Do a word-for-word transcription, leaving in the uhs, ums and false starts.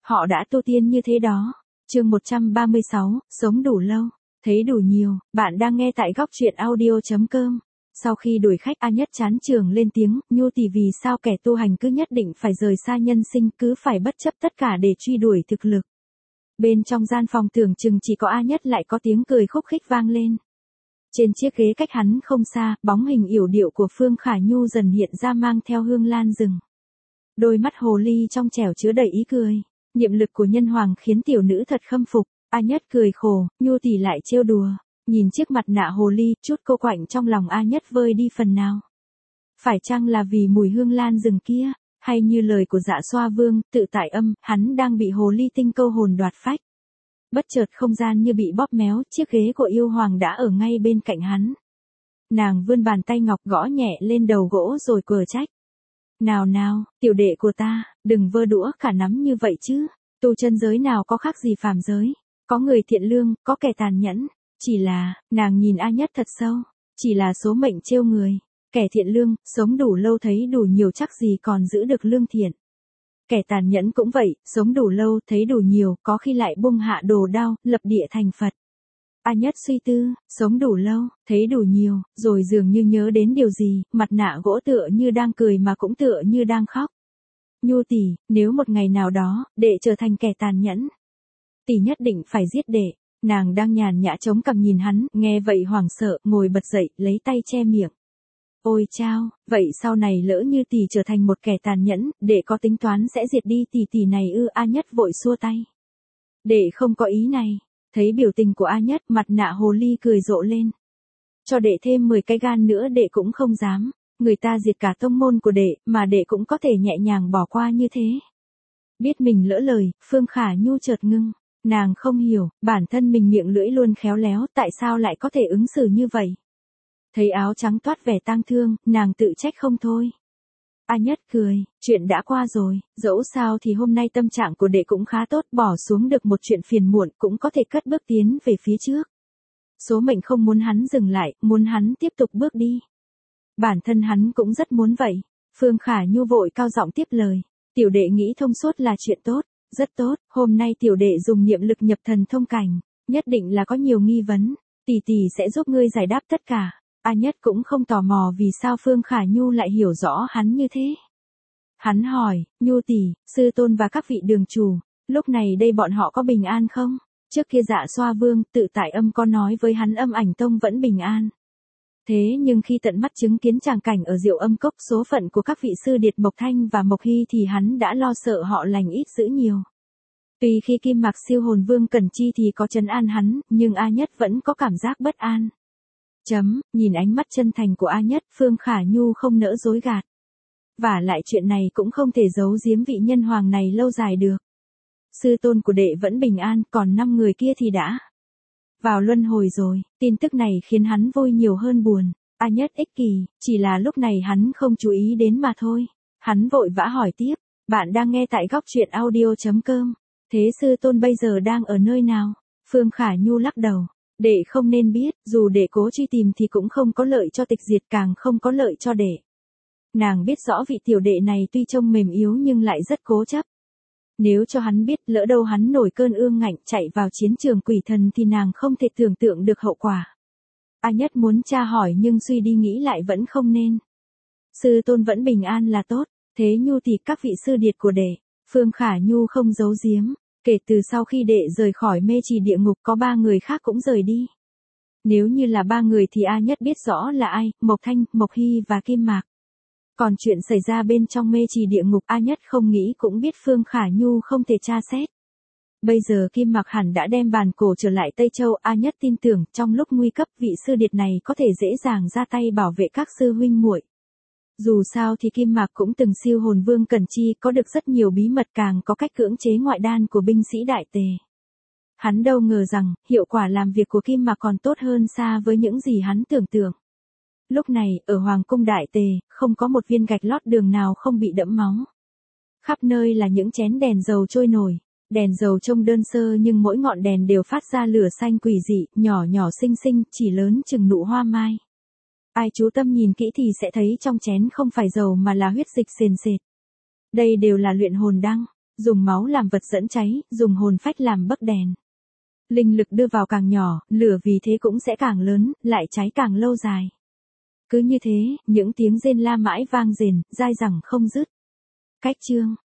Họ đã tu tiên như thế đó. Chương một trăm ba mươi sáu, sống đủ lâu, thấy đủ nhiều. Bạn đang nghe tại góc truyện audio chấm com. Sau khi đuổi khách, A Nhất chán chường lên tiếng, Nhu tỷ, vì sao kẻ tu hành cứ nhất định phải rời xa nhân sinh, cứ phải bất chấp tất cả để truy đuổi thực lực. Bên trong gian phòng tưởng chừng chỉ có A Nhất lại có tiếng cười khúc khích vang lên. Trên chiếc ghế cách hắn không xa, bóng hình yểu điệu của Phương Khả Nhu dần hiện ra mang theo hương lan rừng. Đôi mắt hồ ly trong trẻo chứa đầy ý cười. Nhiệm lực của nhân hoàng khiến tiểu nữ thật khâm phục. A Nhất cười khổ, Nhu tỷ lại trêu đùa. Nhìn chiếc mặt nạ hồ ly, chút cô quạnh trong lòng A Nhất vơi đi phần nào. Phải chăng là vì mùi hương lan rừng kia, hay như lời của Dạ Xoa Vương, tự tại âm, hắn đang bị hồ ly tinh câu hồn đoạt phách. Bất chợt không gian như bị bóp méo, chiếc ghế của yêu hoàng đã ở ngay bên cạnh hắn. Nàng vươn bàn tay ngọc gõ nhẹ lên đầu gỗ rồi quở trách. Nào nào, tiểu đệ của ta, đừng vơ đũa cả nắm như vậy chứ. Tu chân giới nào có khác gì phàm giới. Có người thiện lương, có kẻ tàn nhẫn. Chỉ là, nàng nhìn A Nhất thật sâu. Chỉ là số mệnh trêu người. Kẻ thiện lương, sống đủ lâu thấy đủ nhiều chắc gì còn giữ được lương thiện. Kẻ tàn nhẫn cũng vậy, sống đủ lâu thấy đủ nhiều, có khi lại buông hạ đồ đao, lập địa thành Phật. A Nhất suy tư, sống đủ lâu, thấy đủ nhiều, rồi dường như nhớ đến điều gì, mặt nạ gỗ tựa như đang cười mà cũng tựa như đang khóc. Nhu tỷ, nếu một ngày nào đó, đệ trở thành kẻ tàn nhẫn, tỷ nhất định phải giết đệ. Nàng đang nhàn nhã chống cằm nhìn hắn, nghe vậy hoảng sợ, ngồi bật dậy, lấy tay che miệng. Ôi chao, vậy sau này lỡ như tỷ trở thành một kẻ tàn nhẫn, đệ có tính toán sẽ diệt đi tỷ tỷ này ư? A Nhất vội xua tay. Đệ không có ý này. Thấy biểu tình của A Nhất, mặt nạ hồ ly cười rộ lên. Cho đệ thêm mười cái gan nữa đệ cũng không dám. Người ta diệt cả tông môn của đệ, mà đệ cũng có thể nhẹ nhàng bỏ qua như thế. Biết mình lỡ lời, Phương Khả Nhu chợt ngưng. Nàng không hiểu, bản thân mình miệng lưỡi luôn khéo léo, tại sao lại có thể ứng xử như vậy. Thấy áo trắng toát vẻ tang thương, nàng tự trách không thôi. A Nhất cười, chuyện đã qua rồi, dẫu sao thì hôm nay tâm trạng của đệ cũng khá tốt, bỏ xuống được một chuyện phiền muộn cũng có thể cất bước tiến về phía trước. Số mệnh không muốn hắn dừng lại, muốn hắn tiếp tục bước đi. Bản thân hắn cũng rất muốn vậy. Phương Khả Nhu vội cao giọng tiếp lời. Tiểu đệ nghĩ thông suốt là chuyện tốt, rất tốt, hôm nay tiểu đệ dùng niệm lực nhập thần thông cảnh, nhất định là có nhiều nghi vấn, tỷ tỷ sẽ giúp ngươi giải đáp tất cả. A Nhất cũng không tò mò vì sao Phương Khả Nhu lại hiểu rõ hắn như thế. Hắn hỏi, Nhu tỷ, sư tôn và các vị đường chủ, lúc này đây bọn họ có bình an không? Trước kia Dạ Xoa Vương, tự tại âm có nói với hắn Âm Ảnh Tông vẫn bình an. Thế nhưng khi tận mắt chứng kiến tràng cảnh ở Diệu Âm Cốc, số phận của các vị sư điệt Mộc Thanh và Mộc Hy thì hắn đã lo sợ họ lành ít dữ nhiều. Tuy khi Kim Mạc Siêu Hồn Vương Cần Chi thì có trấn an hắn, nhưng A Nhất vẫn có cảm giác bất an. Chấm, nhìn ánh mắt chân thành của A Nhất, Phương Khả Nhu không nỡ dối gạt. Vả lại chuyện này cũng không thể giấu giếm vị nhân hoàng này lâu dài được. Sư tôn của đệ vẫn bình an, còn năm người kia thì đã vào luân hồi rồi. Tin tức này khiến hắn vui nhiều hơn buồn. A Nhất ích kỷ, chỉ là lúc này hắn không chú ý đến mà thôi. Hắn vội vã hỏi tiếp, bạn đang nghe tại góc truyện audio chấm com. Thế sư tôn bây giờ đang ở nơi nào? Phương Khả Nhu lắc đầu. Đệ không nên biết, dù đệ cố truy tìm thì cũng không có lợi cho tịch diệt, càng không có lợi cho đệ. Nàng biết rõ vị tiểu đệ này tuy trông mềm yếu nhưng lại rất cố chấp. Nếu cho hắn biết, lỡ đâu hắn nổi cơn ương ngạnh chạy vào chiến trường quỷ thần thì nàng không thể tưởng tượng được hậu quả. A Nhất muốn tra hỏi nhưng suy đi nghĩ lại vẫn không nên. Sư tôn vẫn bình an là tốt, thế Nhu thì các vị sư điệt của đệ. Phương Khả Nhu không giấu giếm. Kể từ sau khi đệ rời khỏi mê trì địa ngục có ba người khác cũng rời đi. Nếu như là ba người thì A Nhất biết rõ là ai, Mộc Thanh, Mộc Hy và Kim Mạc. Còn chuyện xảy ra bên trong mê trì địa ngục A Nhất không nghĩ cũng biết Phương Khả Nhu không thể tra xét. Bây giờ Kim Mạc hẳn đã đem bàn cổ trở lại Tây Châu. A Nhất tin tưởng trong lúc nguy cấp vị sư điệt này có thể dễ dàng ra tay bảo vệ các sư huynh muội. Dù sao thì Kim Mạc cũng từng siêu hồn vương Cần Chi, có được rất nhiều bí mật, càng có cách cưỡng chế ngoại đan của binh sĩ Đại Tề. Hắn đâu ngờ rằng, hiệu quả làm việc của Kim Mạc còn tốt hơn xa với những gì hắn tưởng tượng. Lúc này, ở Hoàng cung Đại Tề, không có một viên gạch lót đường nào không bị đẫm máu. Khắp nơi là những chén đèn dầu trôi nổi. Đèn dầu trông đơn sơ nhưng mỗi ngọn đèn đều phát ra lửa xanh quỷ dị, nhỏ nhỏ xinh xinh, chỉ lớn chừng nụ hoa mai. Ai chú tâm nhìn kỹ thì sẽ thấy trong chén không phải dầu mà là huyết dịch sền sệt. Đây đều là luyện hồn đăng. dùng máu làm vật dẫn cháy, dùng hồn phách làm bấc đèn. Linh lực đưa vào càng nhỏ, lửa vì thế cũng sẽ càng lớn, lại cháy càng lâu dài. Cứ như thế, những tiếng rên la mãi vang rền, dai dẳng không dứt. Cách chương